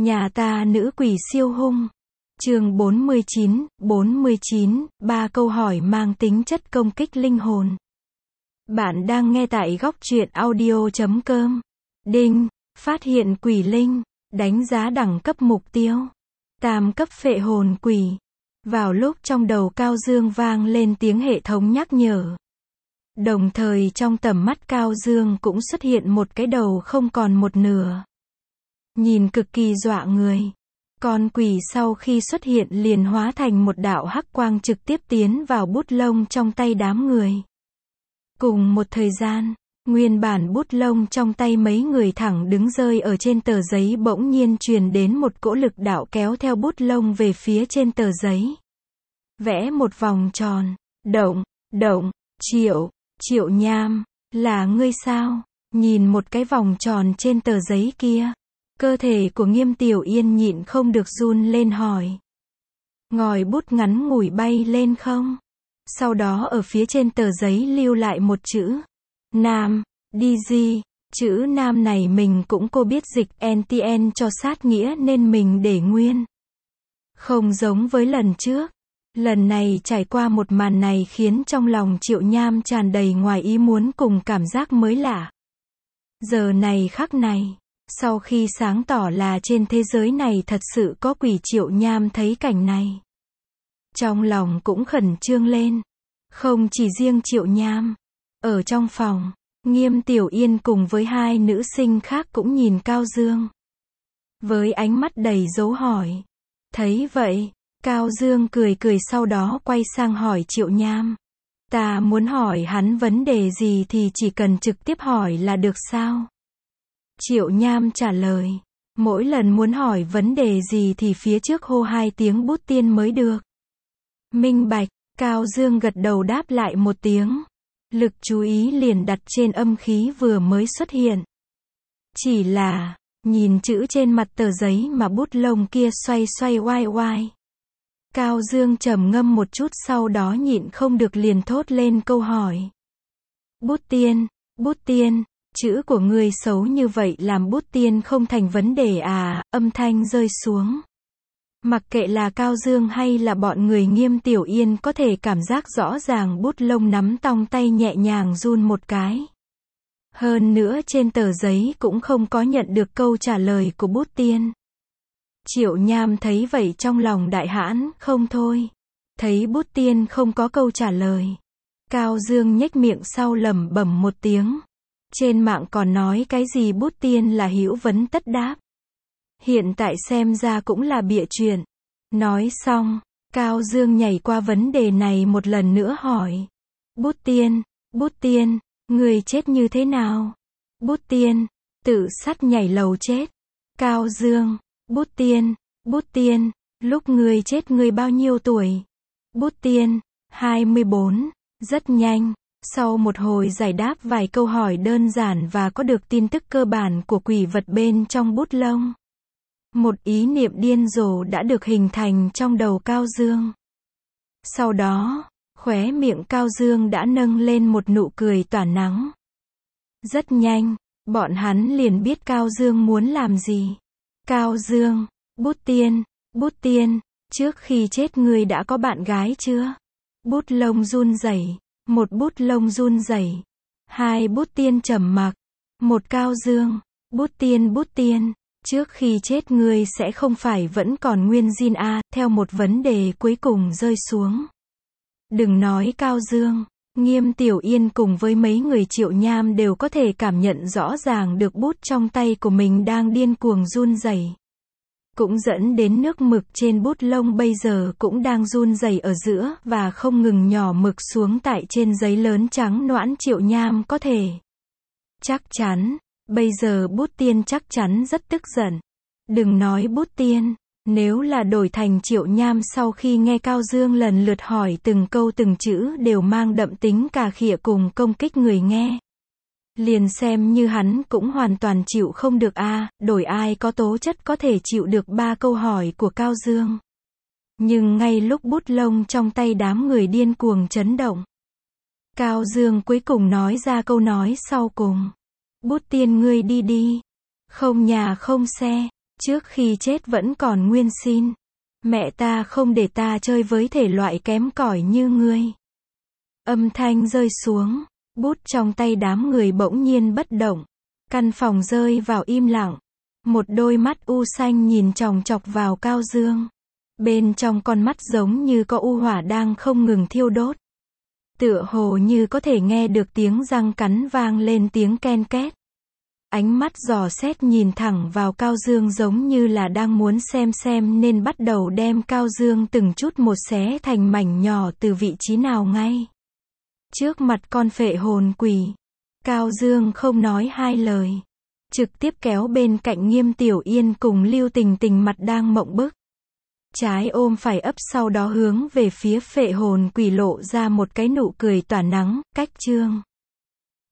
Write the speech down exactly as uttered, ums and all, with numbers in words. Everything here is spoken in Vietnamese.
Nhà ta nữ quỷ siêu hung. Chương bốn mươi chín, bốn mươi chín, ba câu hỏi mang tính chất công kích linh hồn. Bạn đang nghe tại góc truyện audio chấm com. Đinh, phát hiện quỷ linh, đánh giá đẳng cấp mục tiêu. Tam cấp phệ hồn quỷ. Vào lúc trong đầu Cao Dương vang lên tiếng hệ thống nhắc nhở. Đồng thời trong tầm mắt Cao Dương cũng xuất hiện một cái đầu không còn một nửa. Nhìn cực kỳ dọa người. Con quỷ sau khi xuất hiện liền hóa thành một đạo hắc quang trực tiếp tiến vào bút lông trong tay đám người. Cùng một thời gian, nguyên bản bút lông trong tay mấy người thẳng đứng rơi ở trên tờ giấy bỗng nhiên truyền đến một cỗ lực đạo kéo theo bút lông về phía trên tờ giấy. Vẽ một vòng tròn. Động, động, Triệu, Triệu Nham, là ngươi sao? Nhìn một cái vòng tròn trên tờ giấy kia. Cơ thể của Nghiêm Tiểu Yên nhịn không được run lên hỏi. Ngòi bút ngắn ngủi bay lên không? Sau đó ở phía trên tờ giấy lưu lại một chữ. Nam, đi gì? Chữ nam này mình cũng cô biết dịch en tê en cho sát nghĩa nên mình để nguyên. Không giống với lần trước. Lần này trải qua một màn này khiến trong lòng Triệu Nham tràn đầy ngoài ý muốn cùng cảm giác mới lạ. Giờ này khắc này. Sau khi sáng tỏ là trên thế giới này thật sự có quỷ, Triệu Nham thấy cảnh này. Trong lòng cũng khẩn trương lên. Không chỉ riêng Triệu Nham. Ở trong phòng, Nghiêm Tiểu Yên cùng với hai nữ sinh khác cũng nhìn Cao Dương. Với ánh mắt đầy dấu hỏi. Thấy vậy, Cao Dương cười cười sau đó quay sang hỏi Triệu Nham. Ta muốn hỏi hắn vấn đề gì thì chỉ cần trực tiếp hỏi là được sao? Triệu Nham trả lời. Mỗi lần muốn hỏi vấn đề gì thì phía trước hô hai tiếng bút tiên mới được. Minh bạch, Cao Dương gật đầu đáp lại một tiếng. Lực chú ý liền đặt trên âm khí vừa mới xuất hiện. Chỉ là, nhìn chữ trên mặt tờ giấy mà bút lông kia xoay xoay oai oai. Cao Dương trầm ngâm một chút sau đó nhịn không được liền thốt lên câu hỏi. Bút tiên, bút tiên. Chữ của ngươi xấu như vậy làm bút tiên không thành vấn đề à? Âm thanh rơi xuống. Mặc kệ là Cao Dương hay là bọn người Nghiêm Tiểu Yên có thể cảm giác rõ ràng bút lông nắm tong tay nhẹ nhàng run một cái. Hơn nữa trên tờ giấy cũng không có nhận được câu trả lời của bút tiên. Triệu Nham thấy vậy trong lòng đại hãn không thôi. Thấy bút tiên không có câu trả lời. Cao Dương nhếch miệng sau lẩm bẩm một tiếng. Trên mạng còn nói cái gì bút tiên là hữu vấn tất đáp. Hiện tại xem ra cũng là bịa chuyện. Nói xong, Cao Dương nhảy qua vấn đề này một lần nữa hỏi. Bút tiên, bút tiên, người chết như thế nào? Bút tiên, tự sát nhảy lầu chết. Cao Dương, bút tiên, bút tiên, lúc người chết người bao nhiêu tuổi? Bút tiên, hai mươi bốn, rất nhanh. Sau một hồi giải đáp vài câu hỏi đơn giản và có được tin tức cơ bản của quỷ vật bên trong bút lông. Một ý niệm điên rồ đã được hình thành trong đầu Cao Dương. Sau đó, khóe miệng Cao Dương đã nâng lên một nụ cười tỏa nắng. Rất nhanh, bọn hắn liền biết Cao Dương muốn làm gì. Cao Dương, bút tiên, bút tiên, trước khi chết ngươi đã có bạn gái chưa? Bút lông run rẩy. Một bút lông run rẩy. Hai bút tiên trầm mặc. Một Cao Dương. Bút tiên bút tiên. Trước khi chết ngươi sẽ không phải vẫn còn nguyên zin a, theo một vấn đề cuối cùng rơi xuống. Đừng nói Cao Dương. Nghiêm Tiểu Yên cùng với mấy người Triệu Nham đều có thể cảm nhận rõ ràng được bút trong tay của mình đang điên cuồng run rẩy. Cũng dẫn đến nước mực trên bút lông bây giờ cũng đang run rẩy ở giữa và không ngừng nhỏ mực xuống tại trên giấy lớn trắng noãn. Triệu Nham có thể chắc chắn, bây giờ bút tiên chắc chắn rất tức giận. Đừng nói bút tiên, nếu là đổi thành Triệu Nham sau khi nghe Cao Dương lần lượt hỏi từng câu từng chữ đều mang đậm tính cà khịa cùng công kích người nghe. Liền xem như hắn cũng hoàn toàn chịu không được a, à, đổi ai có tố chất có thể chịu được ba câu hỏi của Cao Dương. Nhưng ngay lúc bút lông trong tay đám người điên cuồng chấn động, Cao Dương cuối cùng nói ra câu nói sau cùng. Bút tiên ngươi đi đi. Không nhà không xe. Trước khi chết vẫn còn nguyên xin. Mẹ ta không để ta chơi với thể loại kém cỏi như ngươi. Âm thanh rơi xuống, bút trong tay đám người bỗng nhiên bất động. Căn phòng rơi vào im lặng. Một đôi mắt u xanh nhìn chòng chọc vào Cao Dương. Bên trong con mắt giống như có u hỏa đang không ngừng thiêu đốt. Tựa hồ như có thể nghe được tiếng răng cắn vang lên tiếng ken két. Ánh mắt dò xét nhìn thẳng vào Cao Dương giống như là đang muốn xem xem nên bắt đầu đem Cao Dương từng chút một xé thành mảnh nhỏ từ vị trí nào ngay. Trước mặt con phệ hồn quỷ, Cao Dương không nói hai lời. Trực tiếp kéo bên cạnh Nghiêm Tiểu Yên cùng Lưu Tình Tình mặt đang mộng bức. Trái ôm phải ấp sau đó hướng về phía phệ hồn quỷ lộ ra một cái nụ cười tỏa nắng, cách chương.